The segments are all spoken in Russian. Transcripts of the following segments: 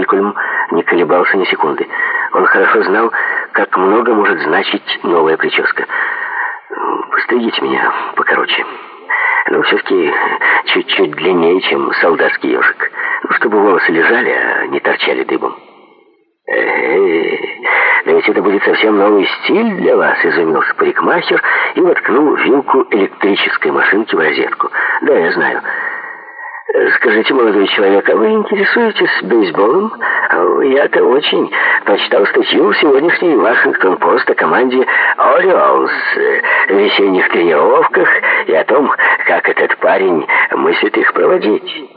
Малькольм не колебался ни секунды. Он хорошо знал, как много может значить новая прическа. «Постригите меня покороче. Но все-таки чуть-чуть длиннее, чем солдатский ежик. Чтобы волосы лежали, а не торчали дыбом». Да ведь это будет совсем новый стиль для вас», — изумился парикмахер и воткнул вилку электрической машинки в розетку. «Да, я знаю. Скажите, молодой человек, а вы интересуетесь бейсболом? Я-то очень. Прочитал статью в сегодняшней «Вашингтон-Пост» о команде «Ориолс», весенних тренировках и о том, как этот парень мыслит их проводить».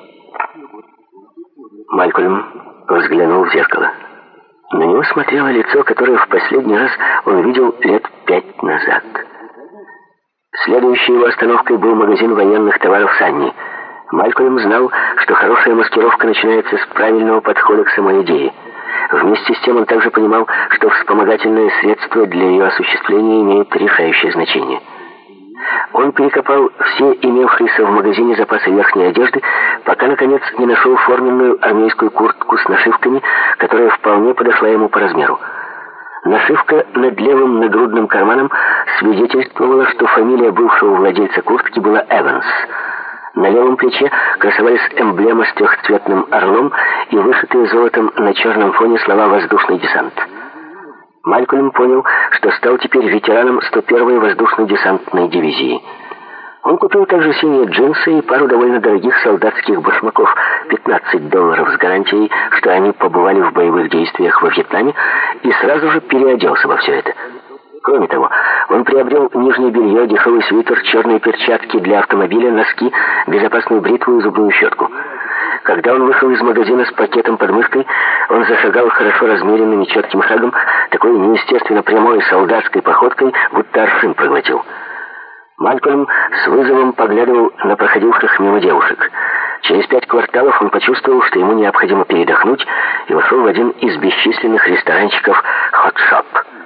Малькольм взглянул в зеркало. На него смотрело лицо, которое в последний раз он видел лет 5 назад. Следующей его остановкой был магазин военных товаров «Санни». Малькольм знал, что хорошая маскировка начинается с правильного подхода к самой идее. Вместе с тем он также понимал, что вспомогательные средства для ее осуществления имеют решающее значение. Он перекопал все имевшиеся в магазине запасы верхней одежды, пока, наконец, не нашел форменную армейскую куртку с нашивками, которая вполне подошла ему по размеру. Нашивка над левым нагрудным карманом свидетельствовала, что фамилия бывшего владельца куртки была Эванс. На левом плече красовались эмблема с трехцветным орлом и вышитые золотом на черном фоне слова «Воздушный десант». Малькольм понял, что стал теперь ветераном 101-й воздушно-десантной дивизии. Он купил также синие джинсы и пару довольно дорогих солдатских башмаков, $15 с гарантией, что они побывали в боевых действиях во Вьетнаме, и сразу же переоделся во все это. Кроме того, он приобрел нижнее белье, дешевый свитер, черные перчатки для автомобиля, носки, безопасную бритву и зубную щетку. Когда он вышел из магазина с пакетом под мышкой, он зашагал хорошо размеренным и четким шагом, такой неестественно прямой солдатской походкой, будто аршин проглотил. Малькольм с вызовом поглядывал на проходивших мимо девушек. Через 5 кварталов он почувствовал, что ему необходимо передохнуть, и вошел в один из бесчисленных ресторанчиков «Хотшоп».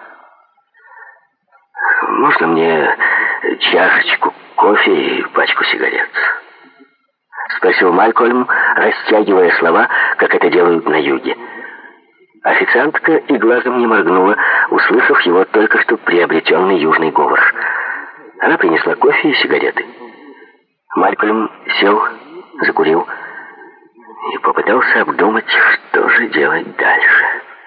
«Можно мне чашечку кофе и пачку сигарет?» — спросил Малькольм, растягивая слова, как это делают на юге. Официантка и глазом не моргнула, услышав его только что приобретенный южный говор. Она принесла кофе и сигареты. Малькольм сел, закурил и попытался обдумать, что же делать дальше.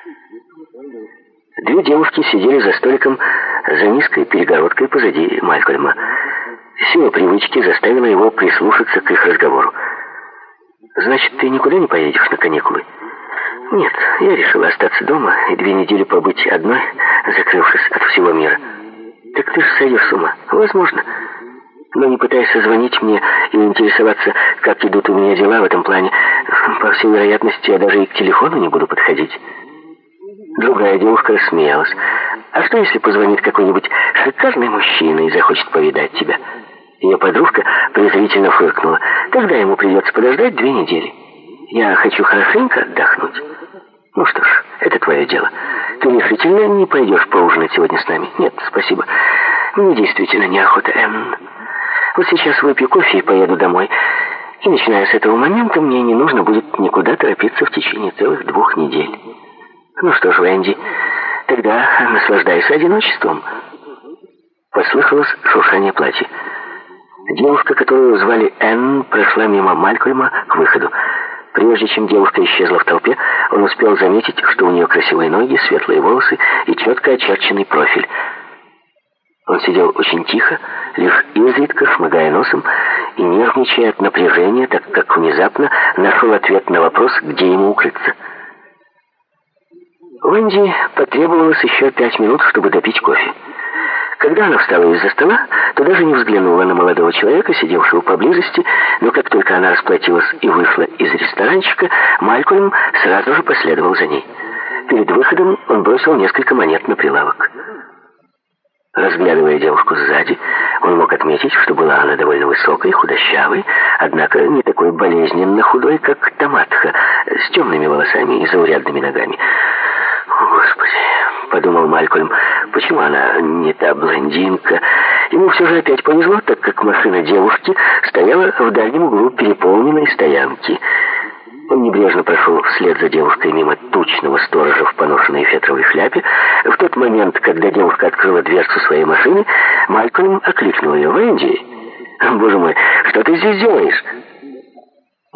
2 девушки сидели за столиком за низкой перегородкой позади Малькольма. Сила привычки заставила его прислушаться к их разговору. «Значит, ты никуда не поедешь на каникулы?» «Нет, я решила остаться дома и 2 недели побыть одной, закрывшись от всего мира». «Так ты же сойдешь с ума». «Возможно. Но не пытайся звонить мне и интересоваться, как идут у меня дела в этом плане. По всей вероятности, я даже и к телефону не буду подходить». Другая девушка рассмеялась. «А что, если позвонит какой-нибудь шикарный мужчина и захочет повидать тебя?» Ее подружка презрительно фыркнула. «Тогда ему придется подождать 2 недели. Я хочу хорошенько отдохнуть». «Ну что ж, это твое дело. Ты решительно не пойдешь поужинать сегодня с нами?» «Нет, спасибо. Мне действительно неохота, Энн. Вот сейчас выпью кофе и поеду домой. И начиная с этого момента мне не нужно будет никуда торопиться в течение целых 2 недель». «Ну что ж, Венди, тогда наслаждайся одиночеством». Послышалось шуршание платья. Девушка, которую звали Энн, прошла мимо Малькольма к выходу. Прежде чем девушка исчезла в толпе, он успел заметить, что у нее красивые ноги, светлые волосы и четко очерченный профиль. Он сидел очень тихо, лишь изредка шмыгая носом и нервничая от напряжения, так как внезапно нашел ответ на вопрос, где ему укрыться. Венди потребовалось еще 5 минут, чтобы допить кофе. Когда она встала из-за стола, то даже не взглянула на молодого человека, сидевшего поблизости, но как только она расплатилась и вышла из ресторанчика, Малькольм сразу же последовал за ней. Перед выходом он бросил несколько монет на прилавок. Разглядывая девушку сзади, он мог отметить, что была она довольно высокой, худощавой, однако не такой болезненно худой, как Таматха, с темными волосами и заурядными ногами. «О, Господи!» — подумал Малькольм. «Почему она не та блондинка?» Ему все же опять повезло, так как машина девушки стояла в дальнем углу переполненной стоянки. Он небрежно прошел вслед за девушкой мимо тучного сторожа в поношенной фетровой шляпе. В тот момент, когда девушка открыла дверцу своей машины, Малькольм окликнул ее: «Венди, боже мой, что ты здесь делаешь?»